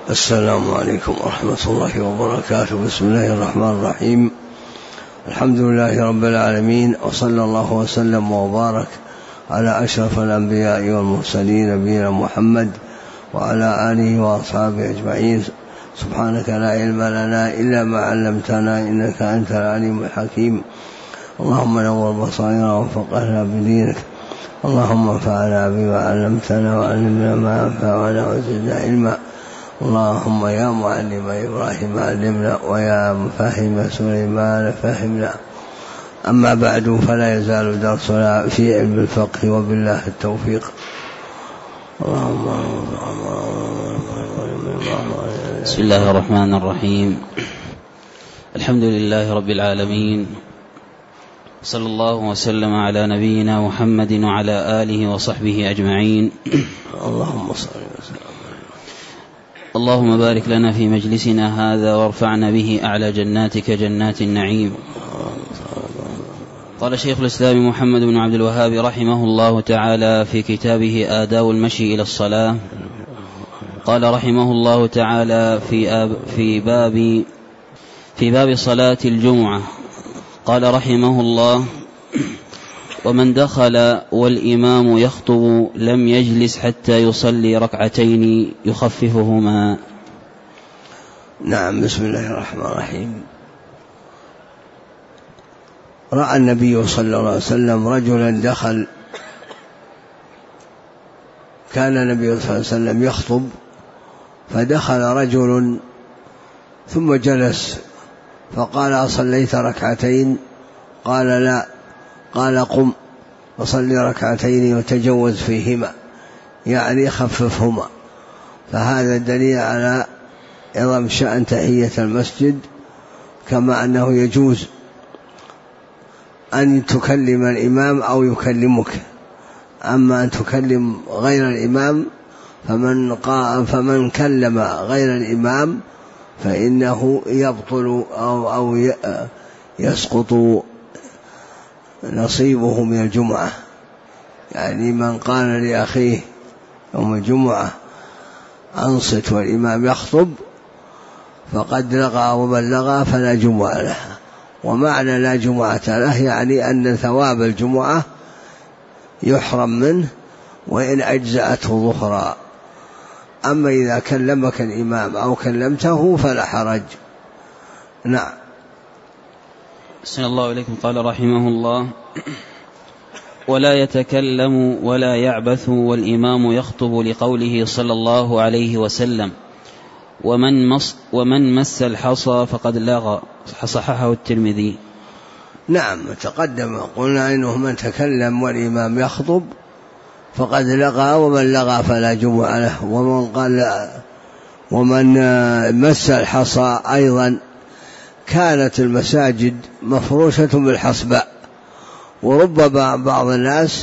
السلام عليكم ورحمة الله وبركاته. بسم الله الرحمن الرحيم. الحمد لله رب العالمين، وصلى الله وسلم وبارك على أشرف الأنبياء والمرسلين نبينا محمد وعلى آله وأصحابه أجمعين. سبحانك لا علم لنا إلا ما علمتنا إنك أنت العليم الحكيم. اللهم نور بصائرنا وفقهنا بدينك، اللهم انفعنا بما علمتنا وعلمنا ما ينفعنا وزدنا علما. اللهم يا معلم إبراهيم علمنا، ويا مفهم سليمان فهمنا. أما بعد، فلا يزال درسنا في علم الفقه، وبالله التوفيق. بسم الله الرحمن الرحيم. الحمد لله رب العالمين، صلى الله وسلم على نبينا محمد وعلى آله وصحبه أجمعين. اللهم صل وسلم. اللهم بارك لنا في مجلسنا هذا، وارفعنا به أعلى جناتك جنات النعيم. قال شيخ الإسلام محمد بن عبد الوهاب رحمه الله تعالى في كتابه آداب المشي إلى الصلاة، قال رحمه الله تعالى في باب صلاة الجمعة، قال رحمه الله: ومن دخل والإمام يخطب لم يجلس حتى يصلي ركعتين يخففهما. نعم. بسم الله الرحمن الرحيم. رأى النبي صلى الله عليه وسلم رجلا دخل، كان النبي صلى الله عليه وسلم يخطب، فدخل رجل ثم جلس، فقال: أصليت ركعتين؟ قال: لا. قال: قم وصلي ركعتين وتجوز فيهما، يعني خففهما. فهذا دليل على عظم شأن تحية المسجد، كما أنه يجوز أن تكلم الإمام أو يكلمك. أما أن تكلم غير الإمام فمن كلم غير الإمام فإنه يبطل أو يسقط نصيبه من الجمعة. يعني من قال لأخيه يوم الجمعة: أنصت والإمام يخطب، فقد لغى ومن لغى فلا جمعة له. ومعنى لا جمعة له يعني أن ثواب الجمعة يحرم منه وإن أجزأته ظهرا. أما إذا كلمك الإمام أو كلمته فلا حرج. نعم. أحسن الله إليكم. قال رحمه الله: ولا يتكلم ولا يعبث والإمام يخطب، لقوله صلى الله عليه وسلم: ومن مس الحصى فقد لغى، صححه الترمذي. نعم، تقدم قلنا إنه من تكلم والإمام يخطب فقد لغى، ومن لغى فلا جمعة له. ومن مس الحصى أيضا، كانت المساجد مفروشة بالحصباء، وربما بعض الناس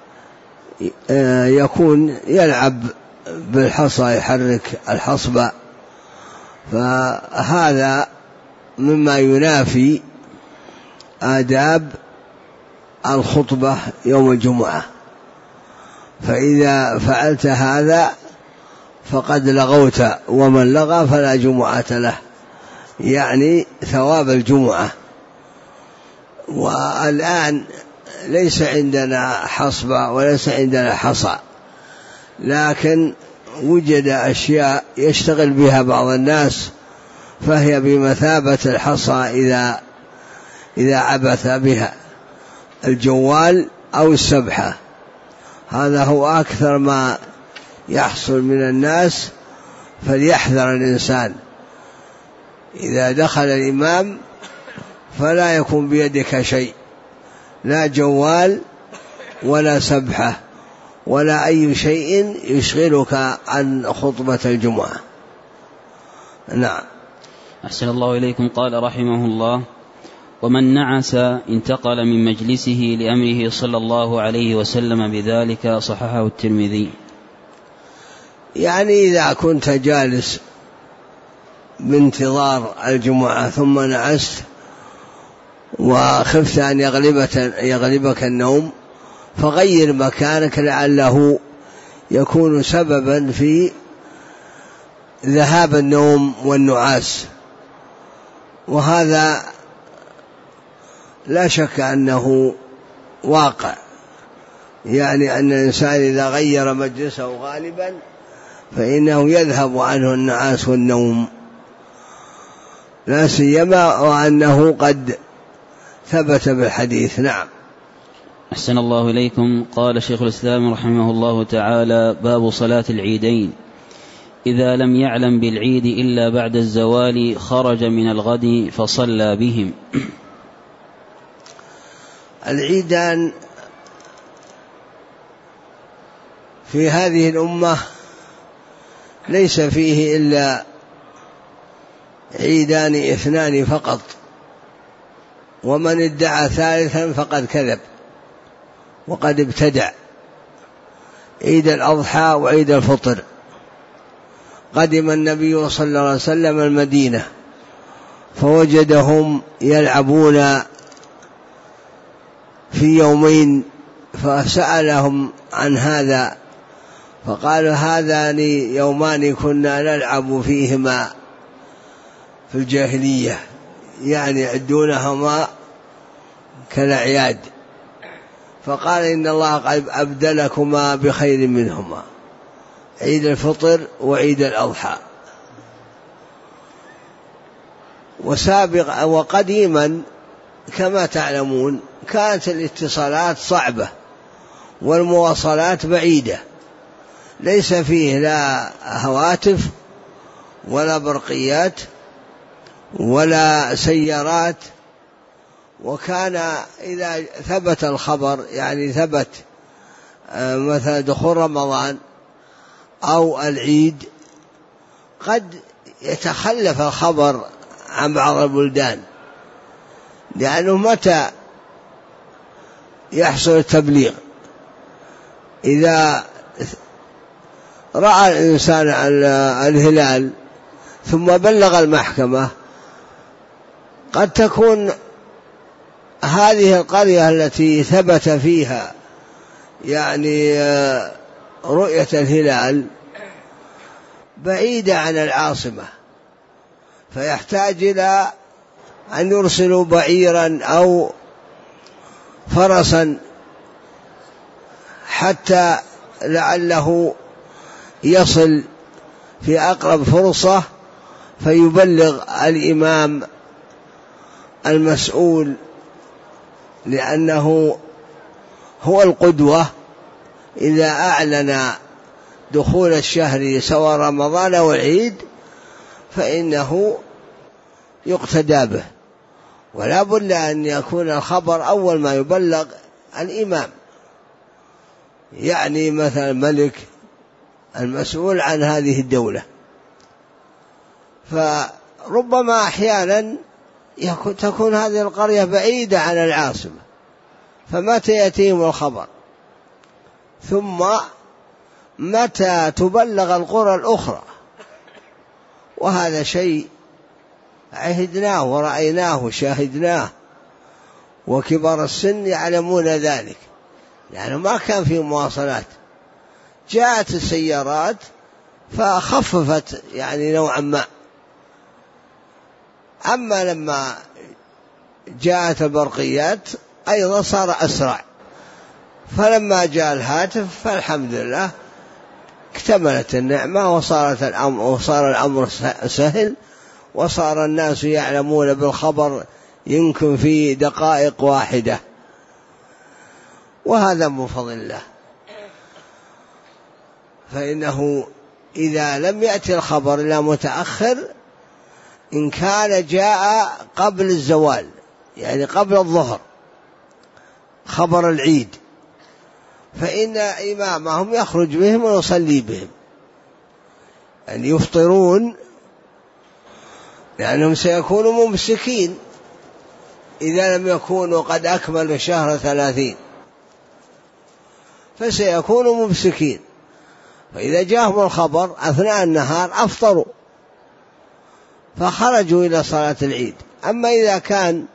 يكون يلعب بالحصى، يحرك الحصباء، فهذا مما ينافي آداب الخطبة يوم الجمعة. فإذا فعلت هذا فقد لغوت، ومن لغى فلا جمعة له، يعني ثواب الجمعة. والآن ليس عندنا حصبة وليس عندنا حصى، لكن وجد أشياء يشتغل بها بعض الناس، فهي بمثابة الحصى إذا عبث بها، الجوال أو السبحة. هذا هو أكثر ما يحصل من الناس، فليحذر الإنسان. إذا دخل الإمام فلا يكون بيدك شيء، لا جوال ولا سبحة ولا أي شيء يشغلك عن خطبة الجمعة. نعم. أحسن الله إليكم. قال رحمه الله: ومن نعس انتقل من مجلسه لأمره صلى الله عليه وسلم بذلك، صححه الترمذي. يعني إذا كنت جالس بانتظار الجمعة ثم نعست وخفت أن يغلبك النوم، فغير مكانك، لعله يكون سببا في ذهاب النوم والنعاس، وهذا لا شك أنه واقع، يعني أن الإنسان إذا غير مجلسه غالبا فإنه يذهب عنه النعاس والنوم، لا سيما وأنه قد ثبت بالحديث. نعم. أحسن الله إليكم. قال شيخ الإسلام رحمه الله تعالى: باب صلاة العيدين: إذا لم يعلم بالعيد إلا بعد الزوال خرج من الغد فصلى بهم. العيدان في هذه الأمة ليس فيه إلا عيدان اثنان فقط، ومن ادعى ثالثا فقد كذب وقد ابتدع: عيد الأضحى وعيد الفطر. قدم النبي صلى الله عليه وسلم المدينة فوجدهم يلعبون في يومين، فسألهم عن هذا فقالوا: هذان يومان كنا نلعب فيهما في الجاهلية، يعني يعدونهما كالأعياد. فقال: إن الله قد أبدلكما بخير منهما، عيد الفطر وعيد الأضحى. وقديما كما تعلمون كانت الاتصالات صعبة والمواصلات بعيدة، ليس فيه لا هواتف ولا برقيات ولا سيارات. وكان إذا ثبت الخبر، يعني ثبت مثلا دخول رمضان أو العيد، قد يتخلف الخبر عن بعض البلدان، لأنه متى يحصل التبليغ؟ إذا رأى الإنسان الهلال ثم بلغ المحكمة، قد تكون هذه القرية التي ثبت فيها يعني رؤية الهلال بعيدة عن العاصمة، فيحتاج إلى أن يرسلوا بعيرا أو فرسا حتى لعله يصل في أقرب فرصة فيبلغ الإمام المسؤول، لأنه هو القدوة. إذا أعلن دخول الشهر سواء رمضان أو العيد فإنه يقتدى به، ولا بد أن يكون الخبر أول ما يبلغ الإمام، يعني مثلا الملك المسؤول عن هذه الدولة. فربما أحيانا تكون هذه القرية بعيدة عن العاصمة، فمتى يأتيهم الخبر؟ ثم متى تبلغ القرى الأخرى؟ وهذا شيء عهدناه ورأيناه وشاهدناه، وكبار السن يعلمون ذلك، يعني ما كان في مواصلات. جاءت السيارات فخففت يعني نوعا ما، أما لما جاءت البرقيات أيضا صار أسرع. فلما جاء الهاتف فالحمد لله اكتملت النعمة، وصار الأمر سهل، وصار الناس يعلمون بالخبر يمكن في دقائق واحدة، وهذا من فضل الله. فإنه إذا لم يأتي الخبر إلا متأخر، إن كان جاء قبل الزوال يعني قبل الظهر خبر العيد، فإن إمامهم يخرج بهم ويصلي بهم، أن يفطرون، لأنهم سيكونوا ممسكين إذا لم يكونوا قد أكملوا شهر 30، فسيكونوا ممسكين. فإذا جاءهم الخبر أثناء النهار أفطروا فخرجوا إلى صلاة العيد. أما إذا كان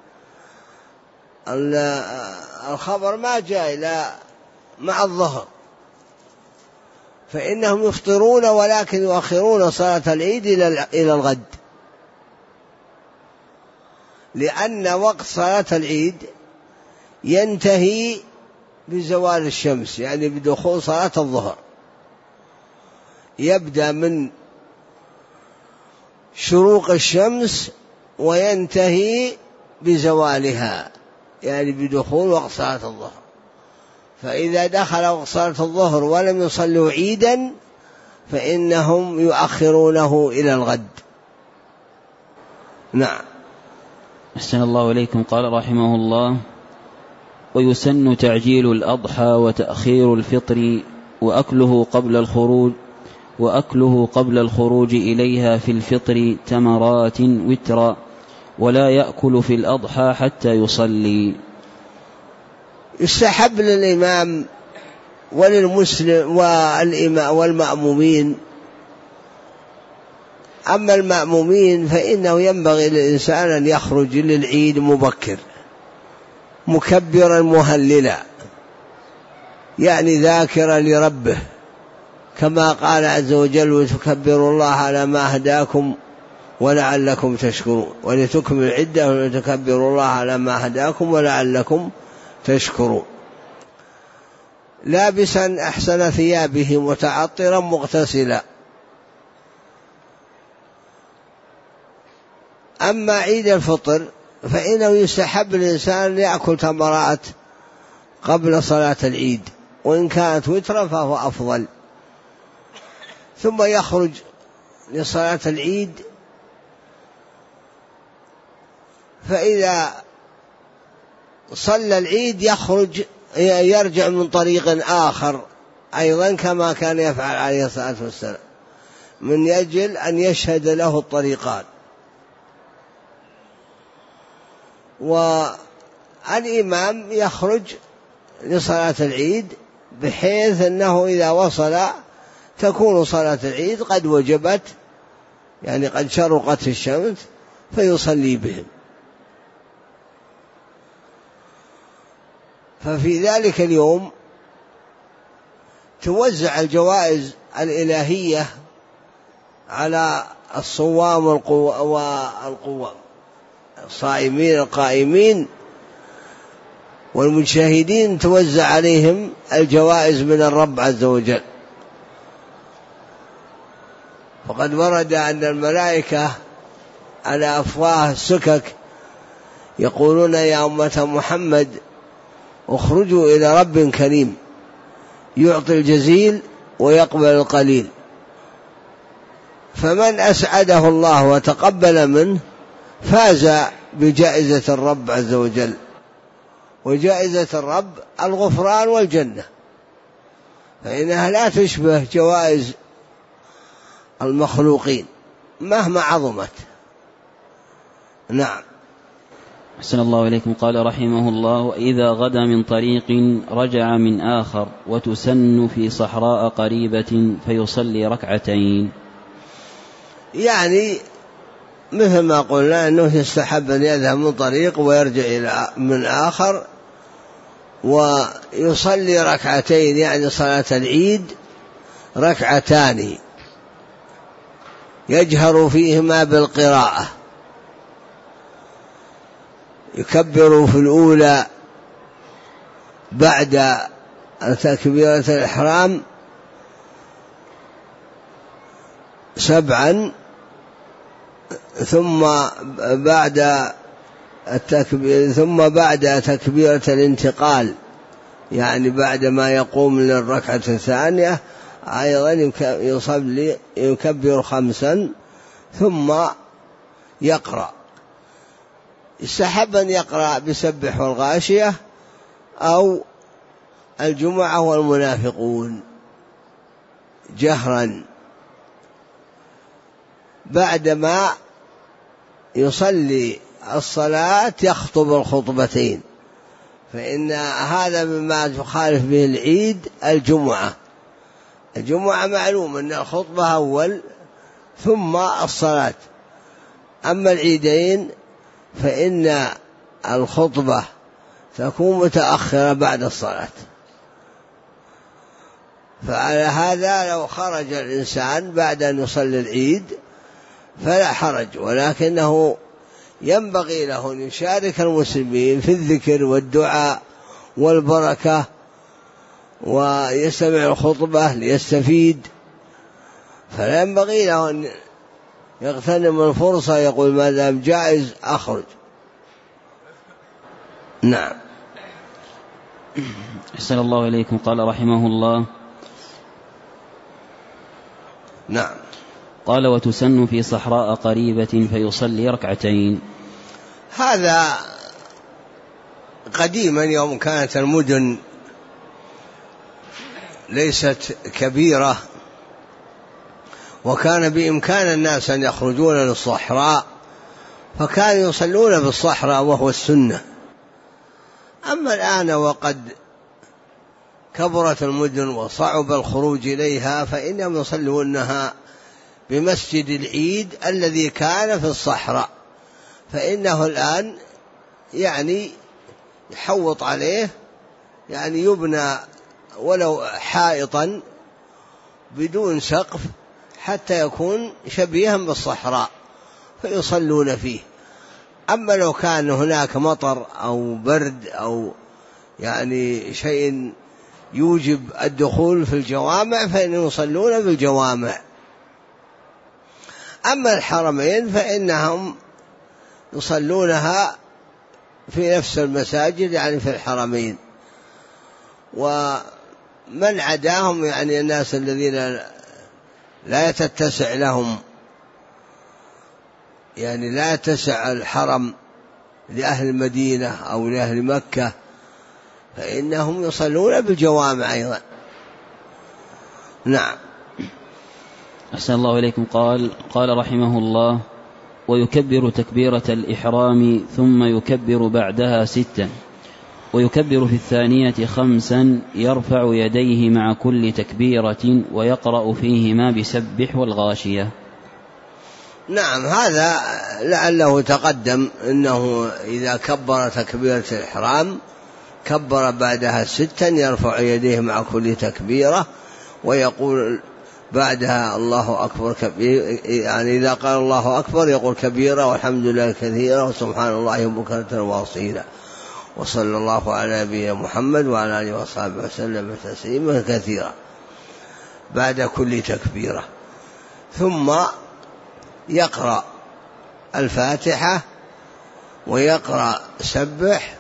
الخبر ما جاء إلى مع الظهر فإنهم يفطرون ولكن يؤخرون صلاة العيد إلى الغد، لأن وقت صلاة العيد ينتهي بزوال الشمس، يعني بدخول صلاة الظهر، يبدأ من شروق الشمس وينتهي بزوالها، يعني بدخول وقت صلاة الظهر. فإذا دخل وقت صلاة الظهر ولم يصلوا عيدا فإنهم يؤخرونه إلى الغد. نعم. أحسن الله إليكم. قال رحمه الله: ويسن تعجيل الأضحى وتأخير الفطر وأكله قبل الخروج إليها في الفطر تمرات وترا، ولا يأكل في الأضحى حتى يصلي. يستحب للإمام وللمسلم والمأمومين. أما المأمومين فإنه ينبغي للإنسان أن يخرج للعيد مبكر مكبرا مهللا، يعني ذاكرا لربه، كما قال عز وجل: وتكبروا الله على ما هداكم ولعلكم تشكرون، ولتكملوا العدة ولتكبروا الله على ما هداكم ولعلكم تشكرون. لابسا أحسن ثيابه متعطرا مغتسلا. أما عيد الفطر فإنه يستحب الإنسان أن يأكل تمرات قبل صلاة العيد، وإن كانت وترا فهو أفضل، ثم يخرج لصلاة العيد. فإذا صلى العيد يرجع من طريق آخر أيضا كما كان يفعل عليه الصلاة والسلام، من أجل أن يشهد له الطريقان. والإمام يخرج لصلاة العيد بحيث أنه إذا وصل تكون صلاة العيد قد وجبت، يعني قد شرقت الشمس، فيصلي بهم. ففي ذلك اليوم توزع الجوائز الإلهية على الصوام والقوام، الصائمين القائمين والمجاهدين، توزع عليهم الجوائز من الرب عز وجل. وقد ورد أن الملائكة على أفواه السكك يقولون: يا أمة محمد اخرجوا إلى رب كريم يعطي الجزيل ويقبل القليل. فمن أسعده الله وتقبل منه فاز بجائزة الرب عز وجل، وجائزة الرب الغفران والجنة، فإنها لا تشبه جوائز المخلوقين مهما عظمت. نعم. أحسن الله إليكم. قال رحمه الله: وإذا غدا من طريق رجع من آخر وتسن في صحراء قريبة فيصلي ركعتين. يعني مثل ما قلنا أنه يستحب أن يذهب من طريق ويرجع إلى من آخر ويصلي ركعتين، يعني صلاة العيد ركعتان يجهر فيهما بالقراءة، يكبر في الأولى بعد تكبيرة الإحرام 7، ثم بعد تكبيرة الانتقال، يعني بعد ما يقوم للركعة الثانية أيضا يكبر 5 ثم يقرأ. يستحب أن يقرأ بسبح والغاشية أو الجمعة والمنافقون جهرا. بعدما يصلي الصلاة يخطب الخطبتين، فإن هذا مما تخالف به العيد. الجمعة معلوم أن الخطبة أول ثم الصلاة، أما العيدين فإن الخطبة تكون متأخرة بعد الصلاة. فعلى هذا لو خرج الإنسان بعد أن يصلي العيد فلا حرج، ولكنه ينبغي له أن يشارك المسلمين في الذكر والدعاء والبركة ويستمع الخطبة ليستفيد، فلا ينبغي له أن يغتنم الفرصة يقول ما دام جائز أخرج. نعم. أحسن الله إليكم. قال رحمه الله: نعم. قال: وتسن في صحراء قريبة فيصلي ركعتين. هذا قديما يوم كانت المدن ليست كبيرة وكان بإمكان الناس أن يخرجون للصحراء فكانوا يصلون بالصحراء وهو السنة. أما الآن وقد كبرت المدن وصعب الخروج إليها فإنهم يصلونها بمسجد العيد الذي كان في الصحراء، فإنه الآن يعني يحوط عليه، يعني يبنى ولو حائطا بدون سقف حتى يكون شبيها بالصحراء فيصلون فيه. أما لو كان هناك مطر أو برد أو يعني شيء يوجب الدخول في الجوامع فإنهم يصلون بالجوامع. أما الحرمين فإنهم يصلونها في نفس المساجد، يعني في الحرمين. ومن عداهم يعني الناس الذين لا تتسع لهم، يعني لا تسع الحرم لأهل المدينة أو لأهل مكة، فإنهم يصلون بالجوامع أيضا. نعم. أحسن الله إليكم. قال رحمه الله: ويكبر تكبيرة الإحرام ثم يكبر بعدها 6، ويكبر في الثانية 5، يرفع يديه مع كل تكبيرة ويقرأ فيهما بسبح والغاشية. نعم، هذا لعله تقدم أنه إذا كبر تكبيرة الإحرام كبر بعدها 6، يرفع يديه مع كل تكبيرة ويقول بعدها الله أكبر كبير، يعني إذا قال الله أكبر يقول كبيرة والحمد لله كثيرا وسبحان الله بكرة واصيلا وصلى الله على نبينا محمد وعلى آله وصحبه وسلم تسليما كثيرا بعد كل تكبيرة. ثم يقرأ الفاتحة ويقرأ سبح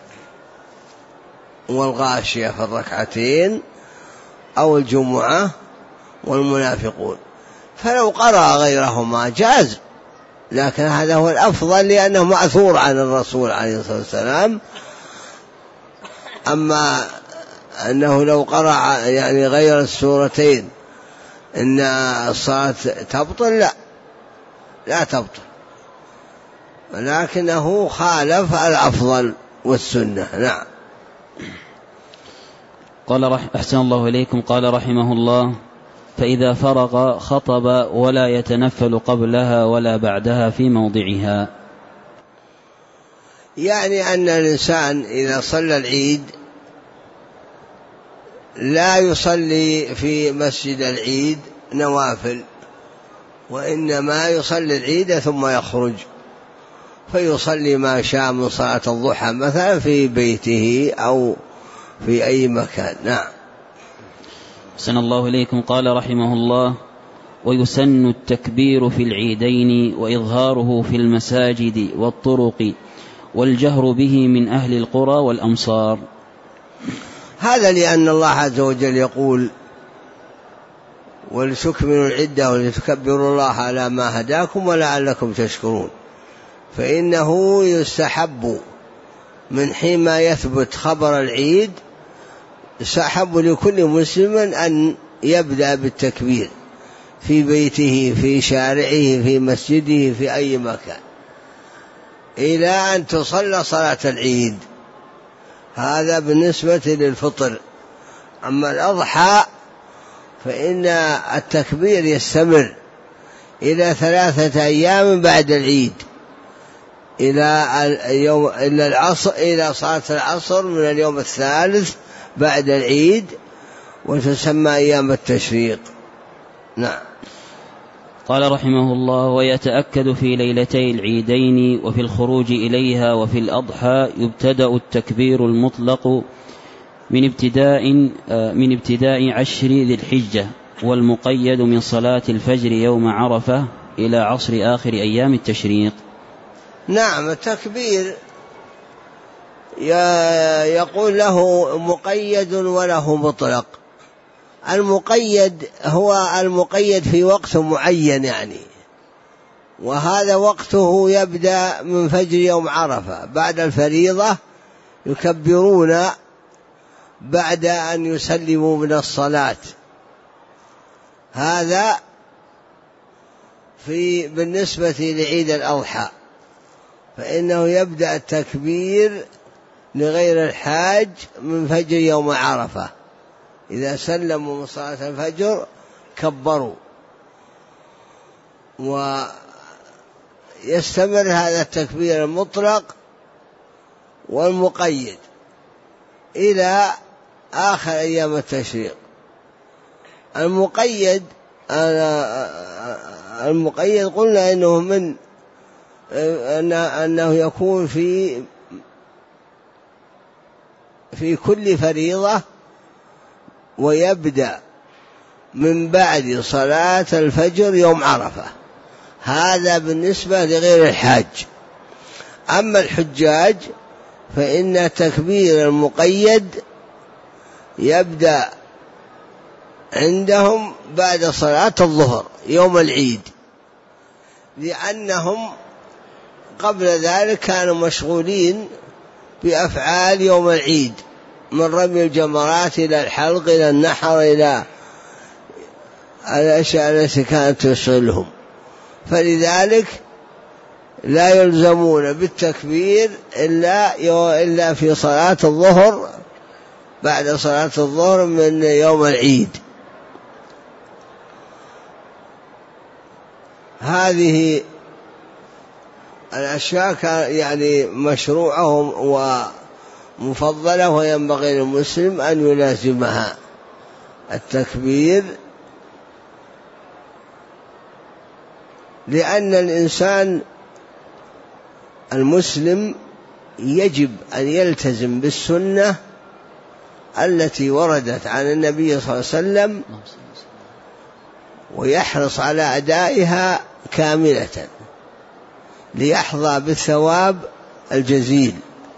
والغاشية في الركعتين أو الجمعة والمنافقون. فلو قرأ غيرهما جاز، لكن هذا هو الأفضل لأنه مأثور عن الرسول عليه الصلاة والسلام. أما أنه لو قرأ يعني غير السورتين إن الصلاة تبطل، لا تبطل، ولكنه خالف الأفضل والسنة. نعم. قال أحسن الله إليكم. قال رحمه الله: فإذا فرغ خطب ولا يتنفل قبلها ولا بعدها في موضعها. يعني أن الإنسان إذا صلى العيد لا يصلي في مسجد العيد نوافل، وإنما يصلي العيد ثم يخرج فيصلي ما شاء من صلاة الضحى مثلا في بيته أو في أي مكان. نعم. أحسن الله إليكم. قال رحمه الله: ويسن التكبير في العيدين وإظهاره في المساجد والطرق والجهر به من أهل القرى والأمصار. هذا لأن الله عز وجل يقول: ولتكملوا العدة ولتكبروا الله على ما هداكم ولعلكم تشكرون. فإنه يستحب من حين ما يثبت خبر العيد، يستحب لكل مسلم أن يبدأ بالتكبير في بيته في شارعه في مسجده في أي مكان إلى أن تصلى صلاة العيد. هذا بالنسبة للفطر. أما الأضحى فإن التكبير يستمر إلى 3 أيام بعد العيد، إلى العصر، إلى صلاة العصر من اليوم الثالث بعد العيد، وتسمى أيام التشريق. نعم. قال رحمه الله: ويتأكد في ليلتي العيدين وفي الخروج إليها وفي الأضحى يبتدأ التكبير المطلق من ابتداء 10 ذي الحجة، والمقيد من صلاة الفجر يوم عرفة إلى عصر آخر أيام التشريق. نعم. التكبير يقول له مقيد وله مطلق. المقيد هو المقيد في وقت معين يعني، وهذا وقته يبدأ من فجر يوم عرفة بعد الفريضة، يكبرون بعد أن يسلموا من الصلاة. هذا بالنسبة لعيد الأضحى، فإنه يبدأ التكبير لغير الحاج من فجر يوم عرفة، إذا سلموا من صلاة الفجر كبروا، ويستمر هذا التكبير المطلق والمقيد إلى آخر أيام التشريق. المقيد قلنا أنه يكون في كل فريضة، ويبدأ من بعد صلاة الفجر يوم عرفة. هذا بالنسبة لغير الحاج. أما الحجاج فإن تكبير المقيد يبدأ عندهم بعد صلاة الظهر يوم العيد، لأنهم قبل ذلك كانوا مشغولين بأفعال يوم العيد، من رمي الجمرات إلى الحلق إلى النحر إلى الأشياء التي كانت تشغلهم، فلذلك لا يلزمون بالتكبير إلا في صلاة الظهر، بعد صلاة الظهر من يوم العيد. هذه الأشياء يعني مشروعة ومفضلة، وينبغي للمسلم أن يلازمها. التكبير لأن الإنسان المسلم يجب أن يلتزم بالسنة التي وردت عن النبي صلى الله عليه وسلم، ويحرص على أدائها كاملة ليحظى بالثواب الجزيل.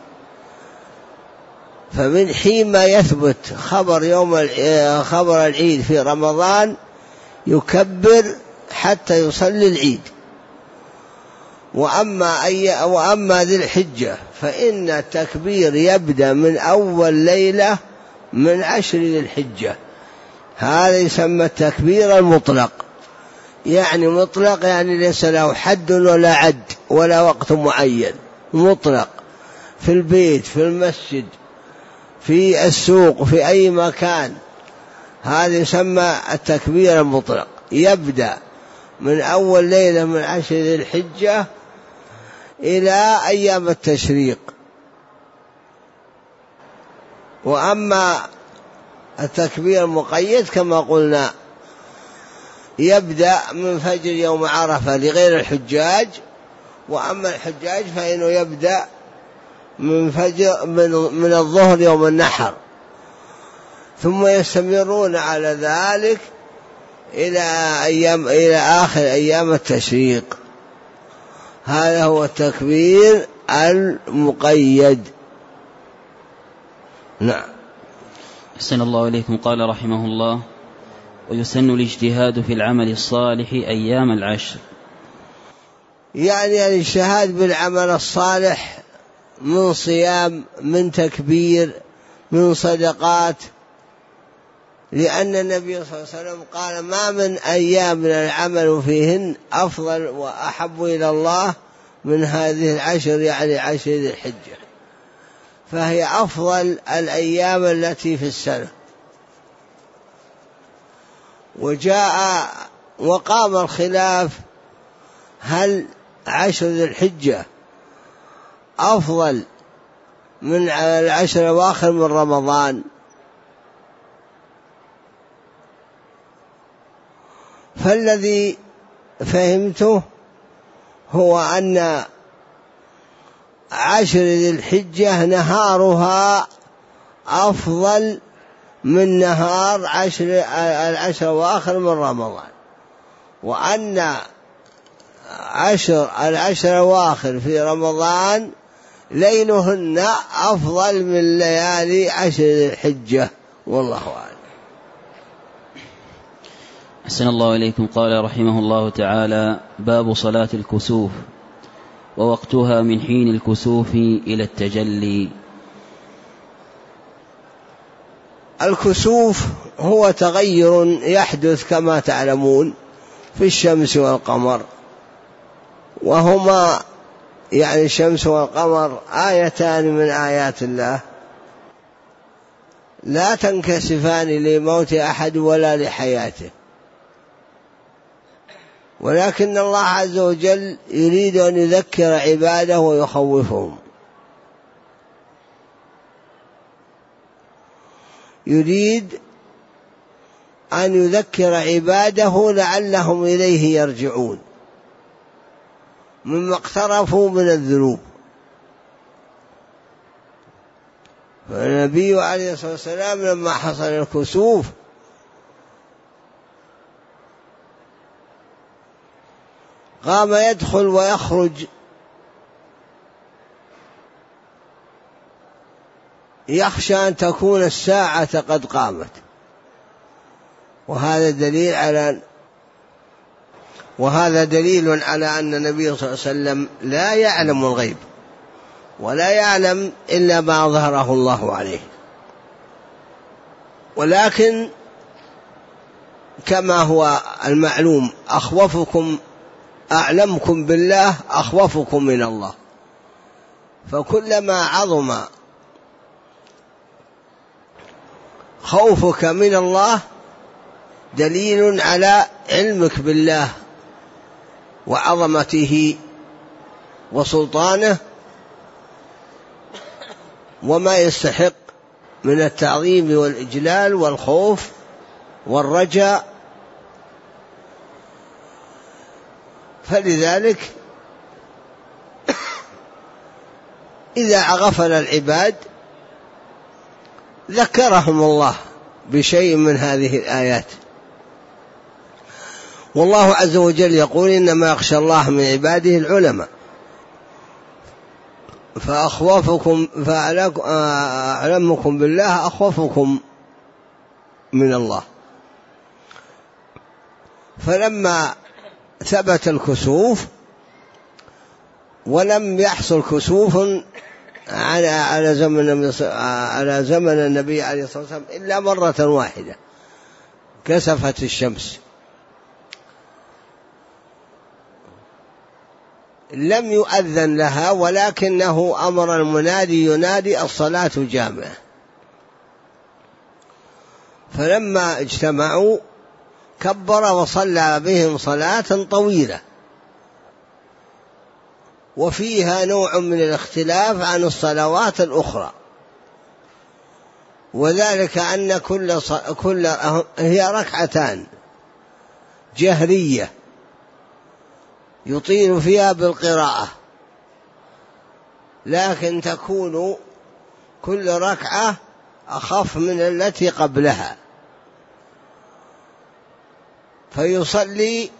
فمن حين ما يثبت خبر العيد في رمضان يكبر حتى يصلي العيد. وأما ذي الحجة فإن التكبير يبدأ من أول ليلة من 10 ذي الحجة. هذا يسمى التكبير المطلق، يعني مطلق يعني ليس له حد ولا عد ولا وقت معين، مطلق في البيت، في المسجد، في السوق، في أي مكان. هذا يسمى التكبير المطلق، يبدأ من أول ليلة من 10 ذي الحجة إلى أيام التشريق. وأما التكبير المقيد كما قلنا يبدأ من فجر يوم عرفة لغير الحجاج، وأما الحجاج فإنه يبدأ من الظهر يوم النحر، ثم يستمرون على ذلك إلى آخر أيام التشريق. هذا هو التكبير المقيد. نعم. أحسن الله إليكم. قال رحمه الله: ويسن الاجتهاد في العمل الصالح أيام العشر. يعني الاجتهاد بالعمل الصالح من صيام، من تكبير، من صدقات، لأن النبي صلى الله عليه وسلم قال: ما من أيام العمل فيهن أفضل وأحب إلى الله من هذه العشر، يعني 10 ذي الحجة، فهي أفضل الأيام التي في السنة. وقام الخلاف هل 10 ذي الحجة أفضل من 10 الأواخر من رمضان، فالذي فهمته هو أن 10 ذي الحجة نهارها أفضل من نهار 10 الأواخر من رمضان، وأن 10 الأواخر في رمضان ليلهن أفضل من ليالي 10 ذي الحجة، والله أعلم. أحسن الله إليكم. قال رحمه الله تعالى: باب صلاة الكسوف ووقتها من حين الكسوف إلى التجلي. الكسوف هو تغير يحدث كما تعلمون في الشمس والقمر، وهما يعني الشمس والقمر آيتان من آيات الله لا تنكسفان لموت أحد ولا لحياته، ولكن الله عز وجل يريد أن يذكر عباده ويخوفهم، يريد أن يذكر عباده لعلهم إليه يرجعون مما اقترفوا من الذنوب. فالنبي عليه الصلاة والسلام لما حصل الكسوف قام يدخل ويخرج يخشى أن تكون الساعة قد قامت، وهذا دليل على أن النبي صلى الله عليه وسلم لا يعلم الغيب ولا يعلم إلا ما ظهره الله عليه، ولكن كما هو المعلوم أعلمكم بالله أخوفكم من الله، فكلما عظم خوفك من الله دليل على علمك بالله وعظمته وسلطانه وما يستحق من التعظيم والإجلال والخوف والرجاء. فلذلك إذا غفل العباد ذكرهم الله بشيء من هذه الآيات. والله عز وجل يقول: إنما يخشى الله من عباده العلماء، فأعلمكم بالله أخوفكم من الله. فلما ثبت الكسوف ولم يحصل كسوف على زمن النبي عليه الصلاة والسلام إلا مرة واحدة كسفت الشمس، لم يؤذن لها ولكنه أمر المنادي ينادي الصلاة جامعة، فلما اجتمعوا كبر وصلى بهم صلاة طويلة وفيها نوع من الاختلاف عن الصلوات الأخرى، وذلك أن كل هي ركعتان جهرية يطيل فيها بالقراءة، لكن تكون كل ركعة أخف من التي قبلها، فيصلي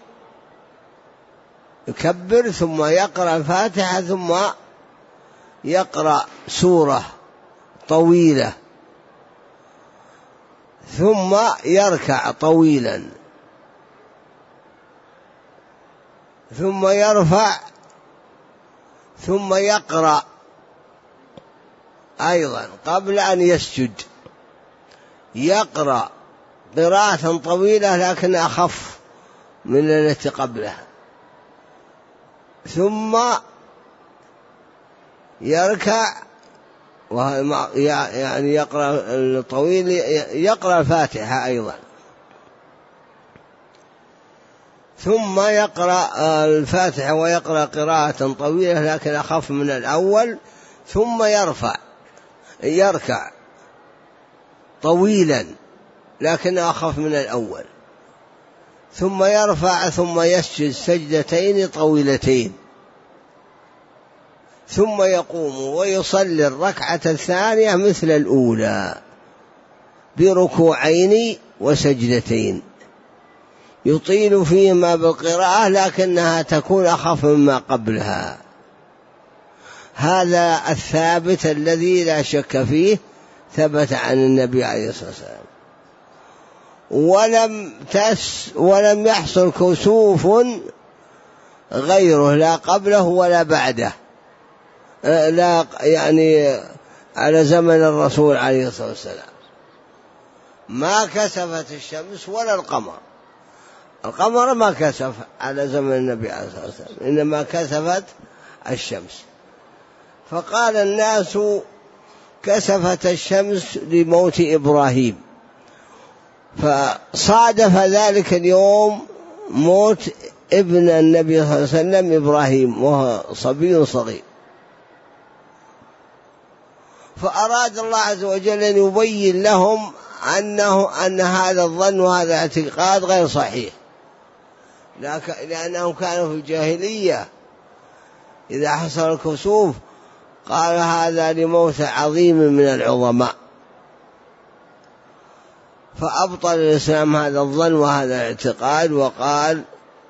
يكبر ثم يقرأ الفاتحة ثم يقرأ سورة طويلة ثم يركع طويلا ثم يرفع ثم يقرأ أيضا قبل أن يسجد، يقرأ قراءة طويلة لكن أخف من التي قبلها، ثم يركع يعني يقرأ الطويل، يقرأ الفاتحة أيضا ثم يقرأ الفاتحة ويقرأ قراءة طويلة لكن أخف من الأول، ثم يركع طويلا لكن أخف من الأول، ثم يرفع ثم يسجد سجدتين طويلتين، ثم يقوم ويصلي الركعة الثانية مثل الأولى بركوعين وسجدتين، يطيل فيهما بالقراءة لكنها تكون أخف مما قبلها. هذا الثابت الذي لا شك فيه، ثبت عن النبي عليه الصلاة والسلام. ولم يحصل كسوف غيره، لا قبله ولا بعده، لا يعني على زمن الرسول عليه الصلاة والسلام ما كسفت الشمس ولا القمر. القمر ما كسف على زمن النبي عليه الصلاة والسلام، إنما كسفت الشمس. فقال الناس كسفت الشمس لموت إبراهيم، فصادف ذلك اليوم موت ابن النبي صلى الله عليه وسلم إبراهيم وهو صبي صغير. فأراد الله عز وجل أن يبين لهم أن هذا الظن وهذا الاعتقاد غير صحيح، لأنهم كانوا في الجاهلية إذا حصل الكسوف قال هذا لموت عظيم من العظماء. فأبطل الإسلام هذا الظن وهذا الاعتقاد، وقال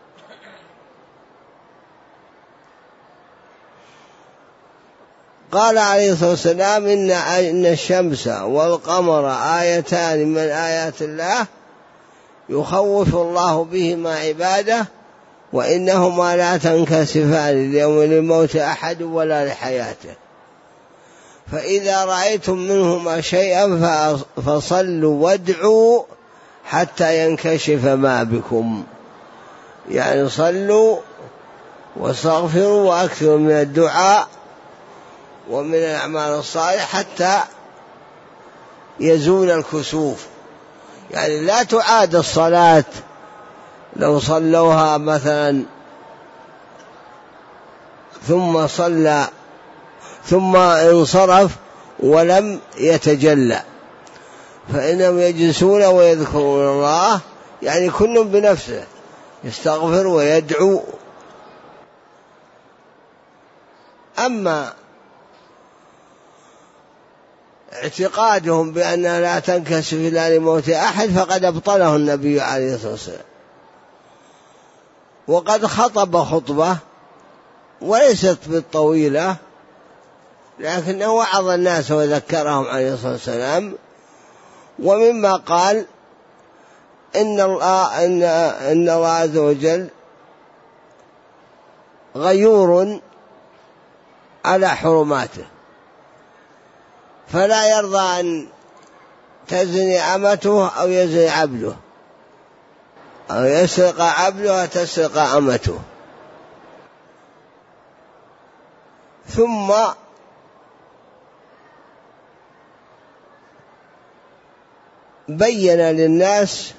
عليه الصلاة والسلام إن الشمس والقمر آيتان من آيات الله يخوف الله بهما عباده، وإنهما لا تنكسفان لموت أحد ولا لحياته، فإذا رأيتم منهما شيئا فصلوا وادعوا حتى ينكشف ما بكم. يعني صلوا واستغفروا وأكثروا من الدعاء ومن الأعمال الصالحة حتى يزول الكسوف. يعني لا تعاد الصلاة لو صلوها مثلا ثم انصرف ولم يتجلى، فإنهم يجلسون ويذكرون الله، يعني كل بنفسه يستغفر ويدعو. أما اعتقادهم بأنها لا تنكسف إلا لموت أحد فقد أبطله النبي عليه الصلاة والسلام، وقد خطب خطبة وليست بالطويلة لكنه وعظ الناس وذكرهم عليه الصلاة والسلام. ومما قال إن الله عز وجل غيور على حرماته، فلا يرضى أن تزني أمته أو يزني عبده، أو يسرق عبده وتسرق أمته. ثم بين للناس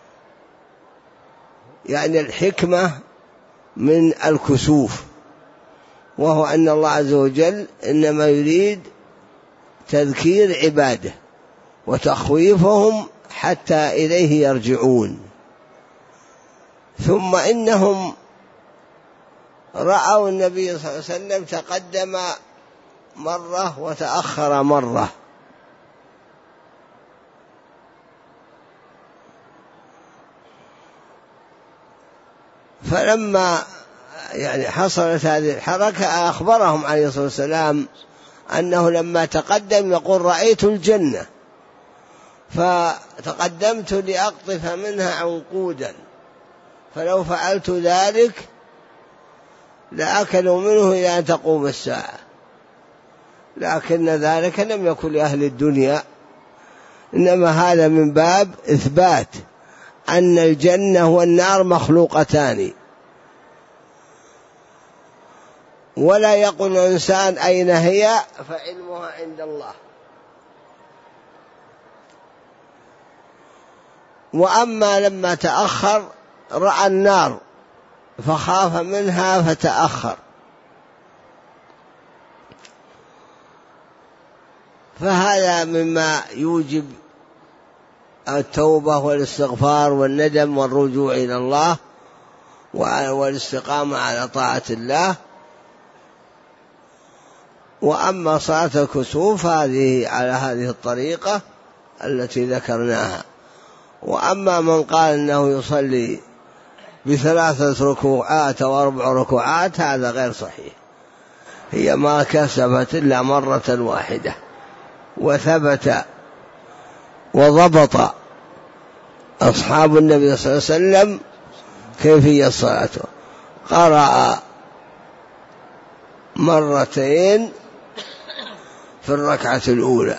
يعني الحكمة من الكسوف، وهو أن الله عز وجل إنما يريد تذكير عباده وتخويفهم حتى إليه يرجعون. ثم إنهم رأوا النبي صلى الله عليه وسلم تقدم مرة وتأخر مرة، فلما يعني حصلت هذه الحركة أخبرهم عليه الصلاة والسلام أنه لما تقدم يقول رأيت الجنة فتقدمت لأقطف منها عنقودا، فلو فعلت ذلك لأكلوا منه إلى أن تقوم الساعة، لكن ذلك لم يكن لأهل الدنيا، إنما هذا من باب إثبات أن الجنة والنار مخلوقتان، ولا يقول الإنسان أين هي فعلمها عند الله. وأما لما تأخر رأى النار فخاف منها فتأخر، فهذا مما يوجب التوبة والاستغفار والندم والرجوع إلى الله والاستقامة على طاعة الله. وأما صلاة الكسوف هذه على هذه الطريقة التي ذكرناها. وأما من قال أنه يصلي ب3 ركوعات أو 4 ركوعات هذا غير صحيح، هي ما كسبت إلا مرة واحدة، وثبت وضبط أصحاب النبي صلى الله عليه وسلم كيفية صلاته، قرأ 2 في الركعة الأولى،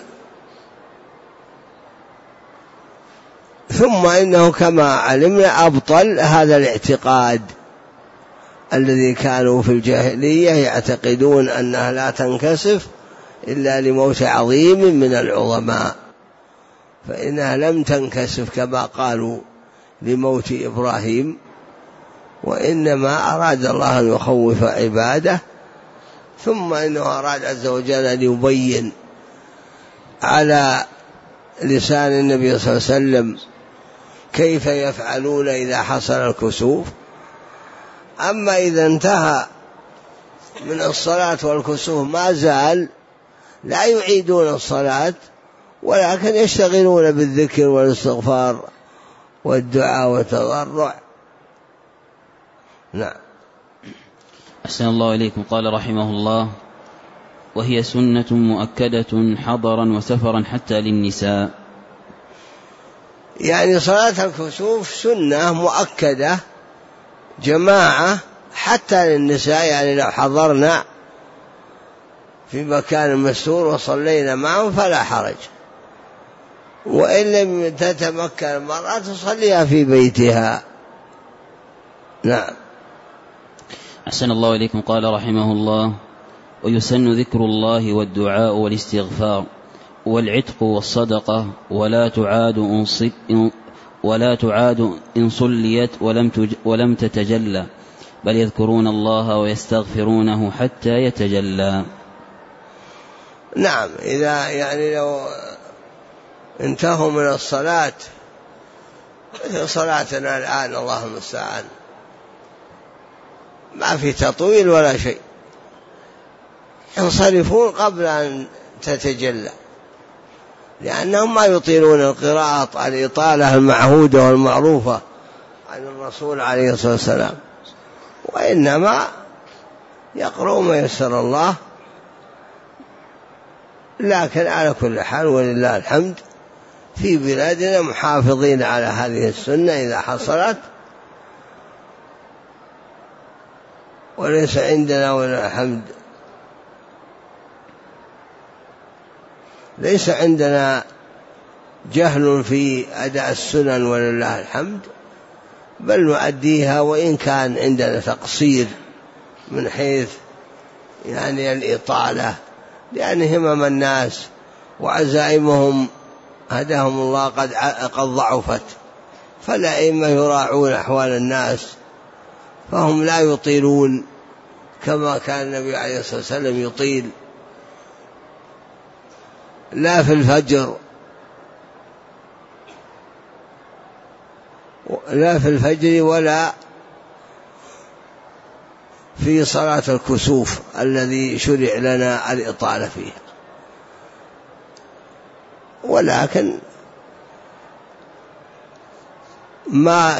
ثم إنه كما علمنا أبطل هذا الاعتقاد الذي كانوا في الجاهلية يعتقدون أنها لا تنكسف إلا لموت عظيم من العظماء، فإنها لم تنكسف كما قالوا لموت إبراهيم، وإنما أراد الله أن يخوف عباده، ثم إنه أراد عز وجل أن يبين على لسان النبي صلى الله عليه وسلم كيف يفعلون إذا حصل الكسوف. أما إذا انتهى من الصلاة والكسوف ما زال لا يعيدون الصلاة، ولكن يشتغلون بالذكر والاستغفار والدعاء والتضرع. نعم. أحسن الله إليكم. قال رحمه الله: وهي سنة مؤكدة حضرا وسفرا حتى للنساء. يعني صلاة الكسوف سنة مؤكدة جماعة حتى للنساء، يعني لو حضرنا في مكان مستور وصلينا معهم فلا حرج، وإن لم تتمكن المرأة تصليها في بيتها. نعم. أحسن الله إليكم. قال رحمه الله: ويسن ذكر الله والدعاء والاستغفار والعتق والصدقة ولا تعاد إن صليت ولم تتجلى، بل يذكرون الله ويستغفرونه حتى يتجلى. نعم. إذا يعني لو انتهوا من الصلاة مثل صلاتنا الآن اللهم المستعان ما في تطويل ولا شيء، ينصرفون قبل أن تتجلى، لأنهم ما يطيلون القراءة الإطالة المعهودة والمعروفة عن الرسول عليه الصلاة والسلام، وإنما يقرأ ما يسر الله. لكن على كل حال ولله الحمد في بلادنا محافظين على هذه السنة إذا حصلت، وليس عندنا ولله الحمد ليس عندنا جهل في أداء السنن ولله الحمد، بل نؤديها وإن كان عندنا تقصير من حيث يعني الإطالة، لأن همم الناس وعزائمهم هداهم الله قد ضعفت، فالأئمة يراعون أحوال الناس فهم لا يطيلون كما كان النبي عليه الصلاة والسلام يطيل لا في الفجر ولا في صلاة الكسوف الذي شرع لنا الإطالة فيها. ولكن ما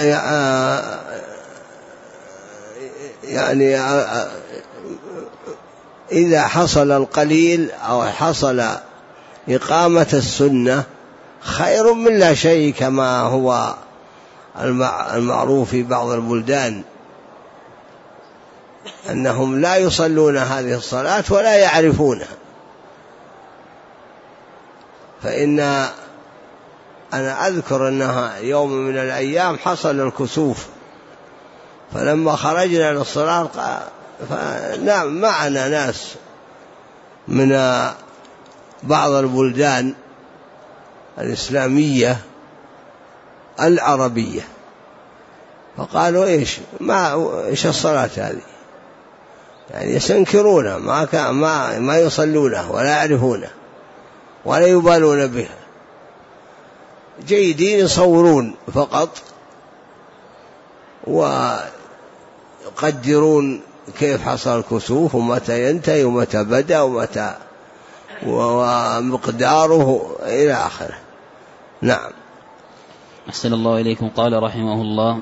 يعني إذا حصل القليل أو حصل إقامة السنة خير من لا شيء، كما هو المعروف في بعض البلدان أنهم لا يصلون هذه الصلاة ولا يعرفونها. أنا أذكر أنها يوم من الأيام حصل الكسوف، فلما خرجنا للصلاة نعم معنا ناس من بعض البلدان الإسلامية العربية، فقالوا إيش الصلاة هذه؟ يعني يستنكرونها، ما يصلونها ولا يعرفونها ولا يبالون بها. جيدين يصورون فقط ويقدرون كيف حصل الكسوف ومتى ينتهي ومتى بدأ ومتى ومقداره إلى آخره. نعم. أحسن الله إليكم. قال رحمه الله: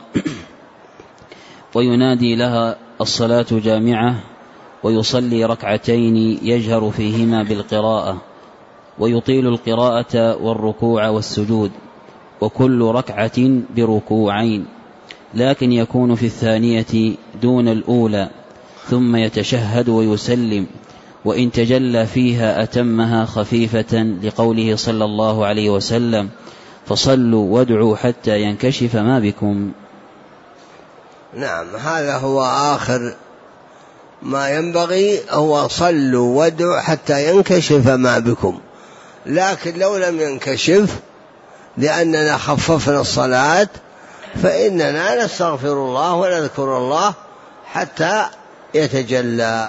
وينادي لها الصلاة جامعة، ويصلي ركعتين يجهر فيهما بالقراءة، ويطيل القراءة والركوع والسجود، وكل ركعة بركوعين، لكن يكون في الثانية دون الأولى، ثم يتشهد ويسلم، وإن تجلى فيها أتمها خفيفة، لقوله صلى الله عليه وسلم: فصلوا وادعوا حتى ينكشف ما بكم. نعم، هذا هو آخر ما ينبغي، هو صلوا وادعوا حتى ينكشف ما بكم. لكن لو لم ينكشف لأننا خففنا الصلاة فإننا نستغفر الله ونذكر الله حتى يتجلى.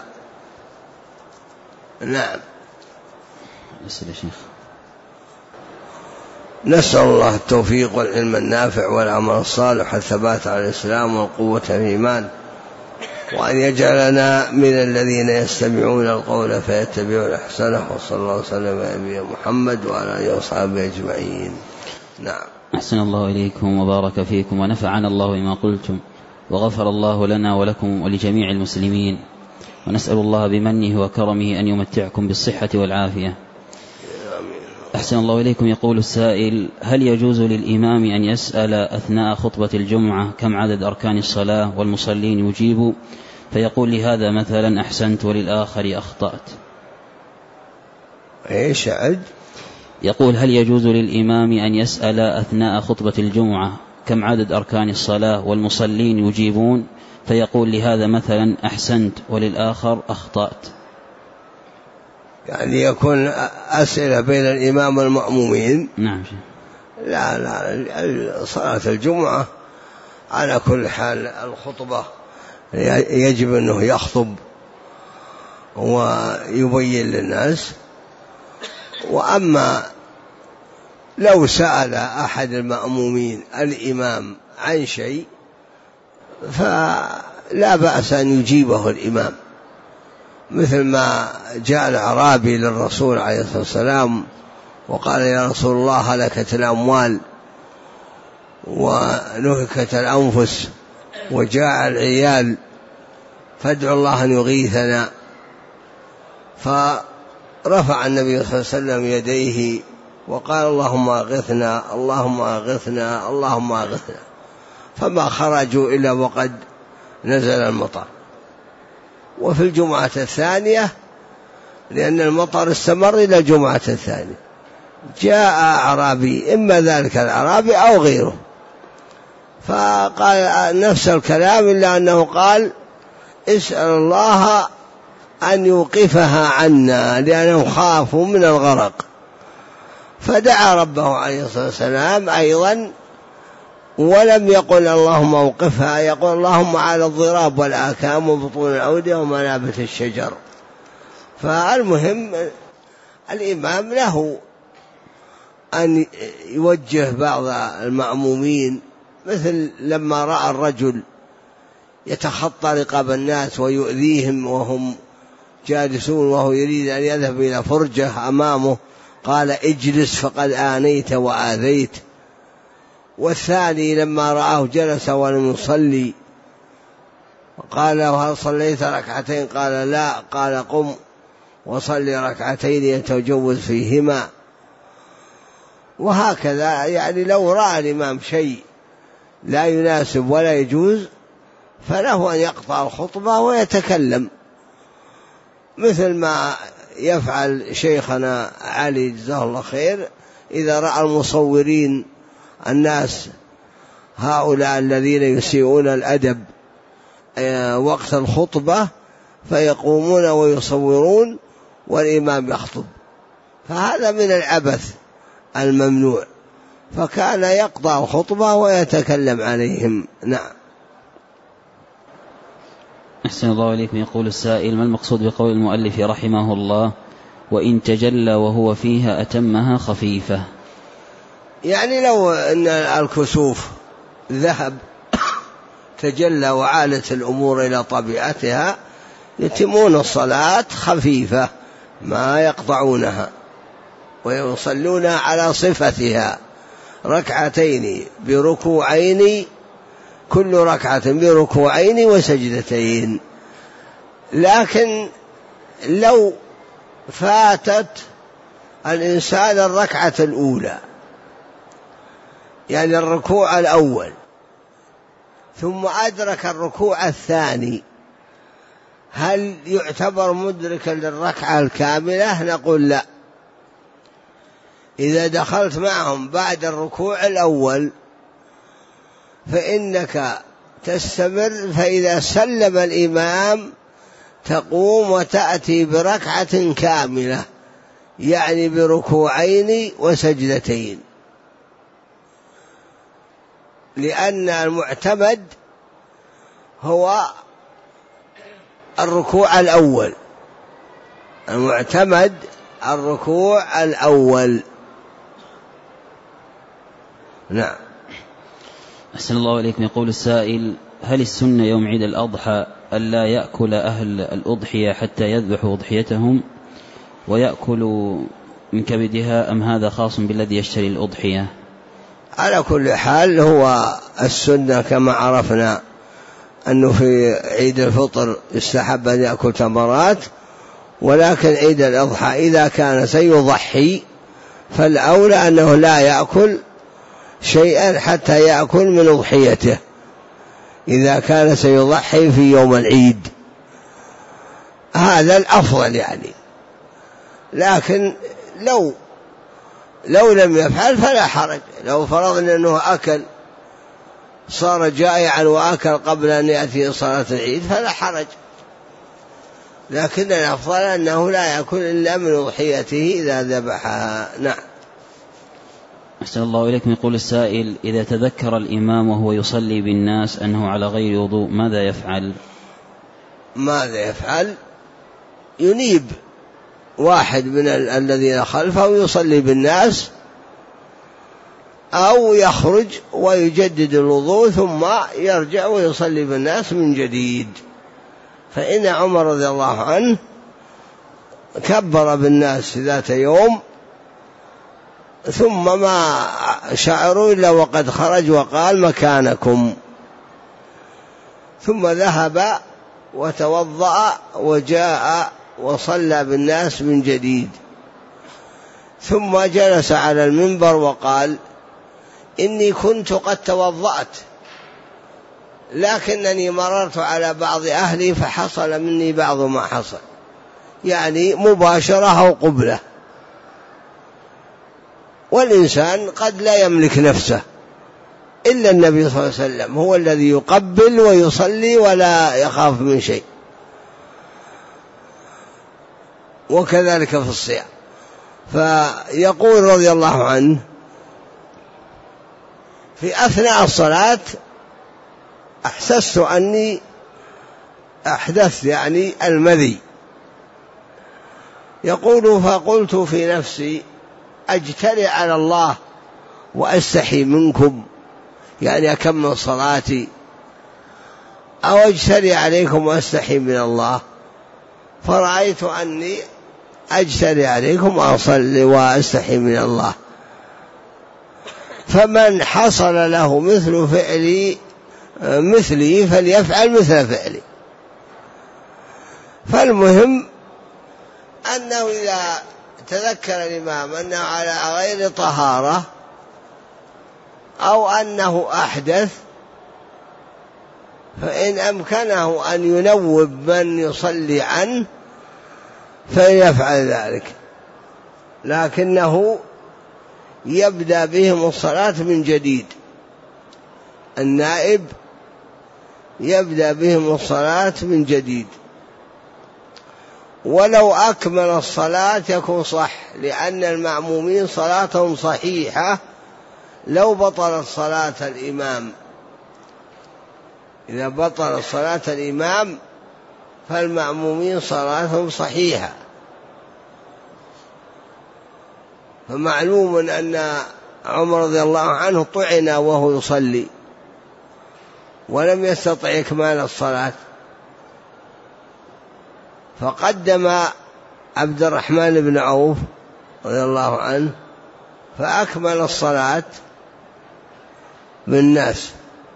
نعم. نسأل الله التوفيق والعلم النافع والعمل الصالح والثبات على الإسلام والقوة في الإيمان، وأن يجعلنا من الذين يستمعون القول فيتبعون أحسنه، وصلى الله وسلم على نبينا محمد وعلى آله وصحبه أجمعين. نعم. أحسن الله إليكم وبارك فيكم ونفعنا الله بما قلتم، وغفر الله لنا ولكم ولجميع المسلمين، ونسأل الله بمنه وكرمه أن يمتعكم بالصحة والعافية. أحسن الله إليكم. يقول السائل: هل يجوز للإمام أن يسأل أثناء خطبة الجمعة كم عدد أركان الصلاة والمصلين يجيب، فيقول لهذا مثلا أحسنت وللآخر أخطأت؟ إيش عد؟ يقول: هل يجوز للإمام أن يسأل أثناء خطبة الجمعة كم عدد أركان الصلاة والمصلين يجيبون، فيقول لهذا مثلا أحسنت وللآخر أخطأت؟ يعني يكون أسئلة بين الإمام والمأمومين؟ نعم. لا، صلاة الجمعة على كل حال الخطبة يجب أنه يخطب ويبين للناس. وأما لو سأل أحد المأمومين الإمام عن شيء فلا بأس أن يجيبه الإمام، مثل ما جاء الأعرابي للرسول عليه الصلاة والسلام وقال: يا رسول الله، هلكت الأموال ونهكت الأنفس وجاء العيال فادعوا الله أن يغيثنا. فرفع النبي صلى الله عليه وسلم يديه وقال: اللهم أغثنا اللهم أغثنا اللهم أغثنا، فما خرجوا إلا وقد نزل المطر. وفي الجمعة الثانية، لأن المطر استمر إلى الجمعة الثانية، جاء أعرابي، إما ذلك الأعرابي أو غيره، فقال نفس الكلام، إلا أنه قال: اسأل الله أن يوقفها عنا لأنهم خافوا من الغرق. فدعا ربه عليه الصلاة والسلام أيضا، ولم يقل اللهم اوقفها، يقول اللهم على الضراب والآكام وبطون الأودية ومنابت الشجر. فالمهم الإمام له أن يوجه بعض المأمومين، مثل لما رأى الرجل يتخطى رقاب الناس ويؤذيهم وهم جالسون وهو يريد أن يذهب إلى فرجة أمامه، قال: اجلس فقد آنيت وآذيت. والثاني لما رآه جلس ولم يصلي قال: هل صليت ركعتين؟ قال: لا. قال: قم وصلي ركعتين يتجوز فيهما. وهكذا، يعني لو رأى الإمام شيء لا يناسب ولا يجوز فله أن يقطع الخطبة ويتكلم، مثل ما يفعل شيخنا علي جزاه الله خير إذا رأى المصورين الناس هؤلاء الذين يسيئون الأدب وقت الخطبة فيقومون ويصورون والإمام يخطب، فهذا من العبث الممنوع، فكان يقطع الخطبة ويتكلم عليهم. نعم. أحسن الله إليكم. يقول السائل: ما المقصود بقول المؤلف رحمه الله: وإن تجلى وهو فيها أتمها خفيفة؟ يعني لو أن الكسوف ذهب تجلى وعالت الأمور إلى طبيعتها يتمون الصلاة خفيفة ما يقطعونها ويصلون على صفتها ركعتين بركوعين، كل ركعة بركوعين وسجدتين. لكن لو فاتت الإنسان الركعة الأولى يعني الركوع الأول ثم أدرك الركوع الثاني، هل يعتبر مدركا للركعة الكاملة؟ نقول لا. إذا دخلت معهم بعد الركوع الأول فإنك تستمر، فإذا سلم الإمام تقوم وتأتي بركعة كاملة يعني بركوعين وسجدتين، لأن المعتمد هو الركوع الأول، المعتمد الركوع الأول. نعم. أحسن الله إليكم. يقول السائل: هل السنة يوم عيد الأضحى ألا يأكل أهل الأضحية حتى يذبحوا أضحيتهم ويأكلوا من كبدها، أم هذا خاص بالذي يشتري الأضحية؟ على كل حال هو السنة كما عرفنا أنه في عيد الفطر يستحب أن يأكل تمرات، ولكن عيد الأضحى إذا كان سيضحي فالأولى أنه لا يأكل شيئا حتى يأكل من أضحيته إذا كان سيضحي في يوم العيد، هذا الأفضل يعني. لكن لو لم يفعل فلا حرج، لو فرضنا أنه أكل صار جائعا وأكل قبل أن يأتي صلاة العيد فلا حرج، لكن الأفضل أنه لا يأكل إلا من أضحيته إذا ذبحها. نعم. أحسن الله إليكم. يقول السائل: إذا تذكر الإمام وهو يصلي بالناس أنه على غير وضوء ماذا يفعل؟ ماذا يفعل؟ ينيب واحد من الذين خلفه يصلي بالناس، أو يخرج ويجدد الوضوء ثم يرجع ويصلي بالناس من جديد. فإن عمر رضي الله عنه كبر بالناس ذات يوم ثم ما شعروا إلا وقد خرج وقال: مكانكم، ثم ذهب وتوضأ وجاء وصلى بالناس من جديد، ثم جلس على المنبر وقال: إني كنت قد توضأت لكنني مررت على بعض أهلي فحصل مني بعض ما حصل، يعني مباشرة أو قبلة، والإنسان قد لا يملك نفسه إلا النبي صلى الله عليه وسلم هو الذي يقبل ويصلي ولا يخاف من شيء، وكذلك في الصيام. فيقول رضي الله عنه: في أثناء الصلاة أحسست أني أحدثت يعني المذي، يقول: فقلت في نفسي أجترئ على الله وأستحي منكم، يعني أكمل صلاتي، أو أجترئ عليكم وأستحي من الله، فرأيت أني أجترئ عليكم وأصلي وأستحي من الله، فمن حصل له مثل فعلي مثلي فليفعل مثل فعلي. فالمهم أنه إذا تذكر الإمام أنه على غير طهارة أو أنه أحدث فإن أمكنه أن ينوب من يصلي عنه فليفعل ذلك، لكنه يبدأ بهم الصلاة من جديد، النائب يبدأ بهم الصلاة من جديد، ولو أكمل الصلاة يكون صح، لأن المأمومين صلاتهم صحيحة لو بطلت صلاة الإمام. إذا بطلت صلاة الإمام فالمأمومين صلاتهم صحيحة. فمعلوم أن عمر رضي الله عنه طعن وهو يصلي ولم يستطع إكمال الصلاة، فقدم عبد الرحمن بن عوف رضي الله عنه فأكمل الصلاة بالناس.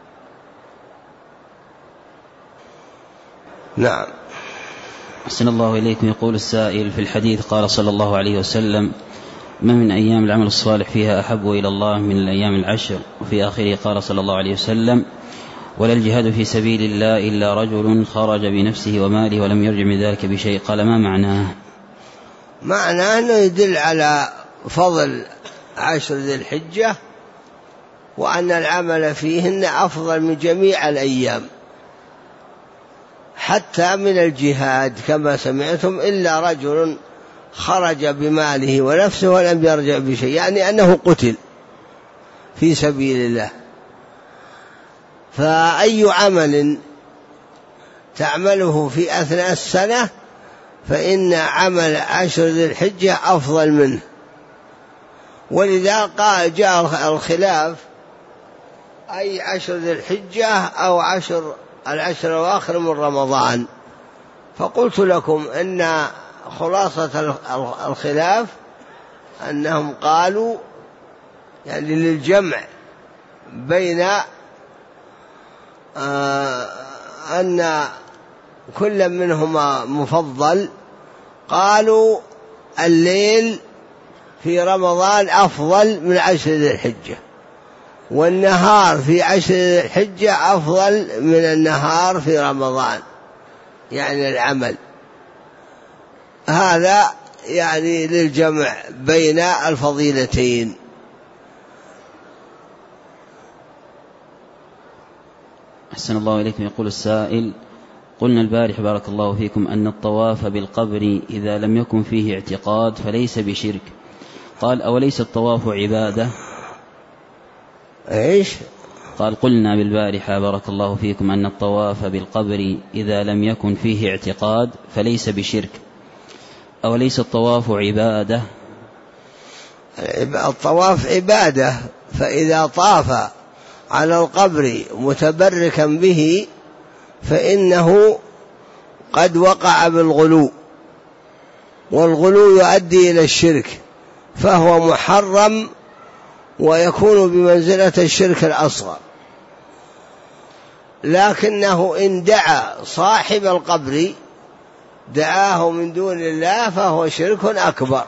نعم. أحسن الله إليكم. يقول السائل: في الحديث قال صلى الله عليه وسلم: ما من أيام العمل الصالح فيها أحب إلى الله من الأيام العشر. وفي آخره قال صلى الله عليه وسلم: ولا الجهاد في سبيل الله إلا رجل خرج بنفسه وماله ولم يرجع من ذلك بشيء. قال: ما معناه؟ معناه أنه يدل على فضل عشر ذي الحجة وأن العمل فيهن أفضل من جميع الأيام حتى من الجهاد كما سمعتم، إلا رجل خرج بماله ونفسه ولم يرجع بشيء، يعني أنه قتل في سبيل الله. فأي عمل تعمله في أثناء السنة فإن عمل عشر ذي الحجة أفضل منه. ولذا قال جاء الخلاف أي عشر ذي الحجة أو العشر الأواخر من رمضان. فقلت لكم أن خلاصة الخلاف أنهم قالوا يعني للجمع بين أن كل منهما مفضل، قالوا الليل في رمضان أفضل من عشر ذي الحجة، والنهار في عشر ذي الحجة أفضل من النهار في رمضان، يعني العمل هذا يعني للجمع بين الفضيلتين. أحسن الله إليكم. يقول السائل: قلنا البارح بارك الله فيكم أن الطواف بالقبر إذا لم يكن فيه اعتقاد فليس بشرك. قال: أوليس الطواف عبادة؟ إيش؟ قال: قلنا بالبارحة بارك الله فيكم أن الطواف بالقبر إذا لم يكن فيه اعتقاد فليس بشرك. أوليس الطواف عبادة؟ الطواف عبادة، فإذا طاف على القبر متبركا به فإنه قد وقع بالغلو، والغلو يؤدي إلى الشرك، فهو محرم ويكون بمنزلة الشرك الأصغر. لكنه إن دعا صاحب القبر دعاه من دون الله فهو شرك أكبر.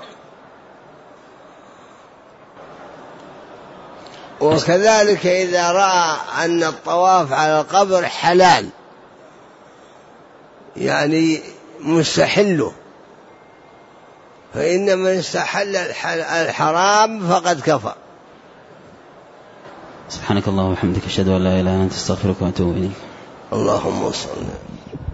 وكذلك إذا رأى أن الطواف على القبر حلال يعني مستحله، فإن من استحل الحرام فقد كفر. سبحانك اللهم وبحمدك أشهد أن لا إله إلا أنت أستغفرك وأتوب إليك. اللهم صل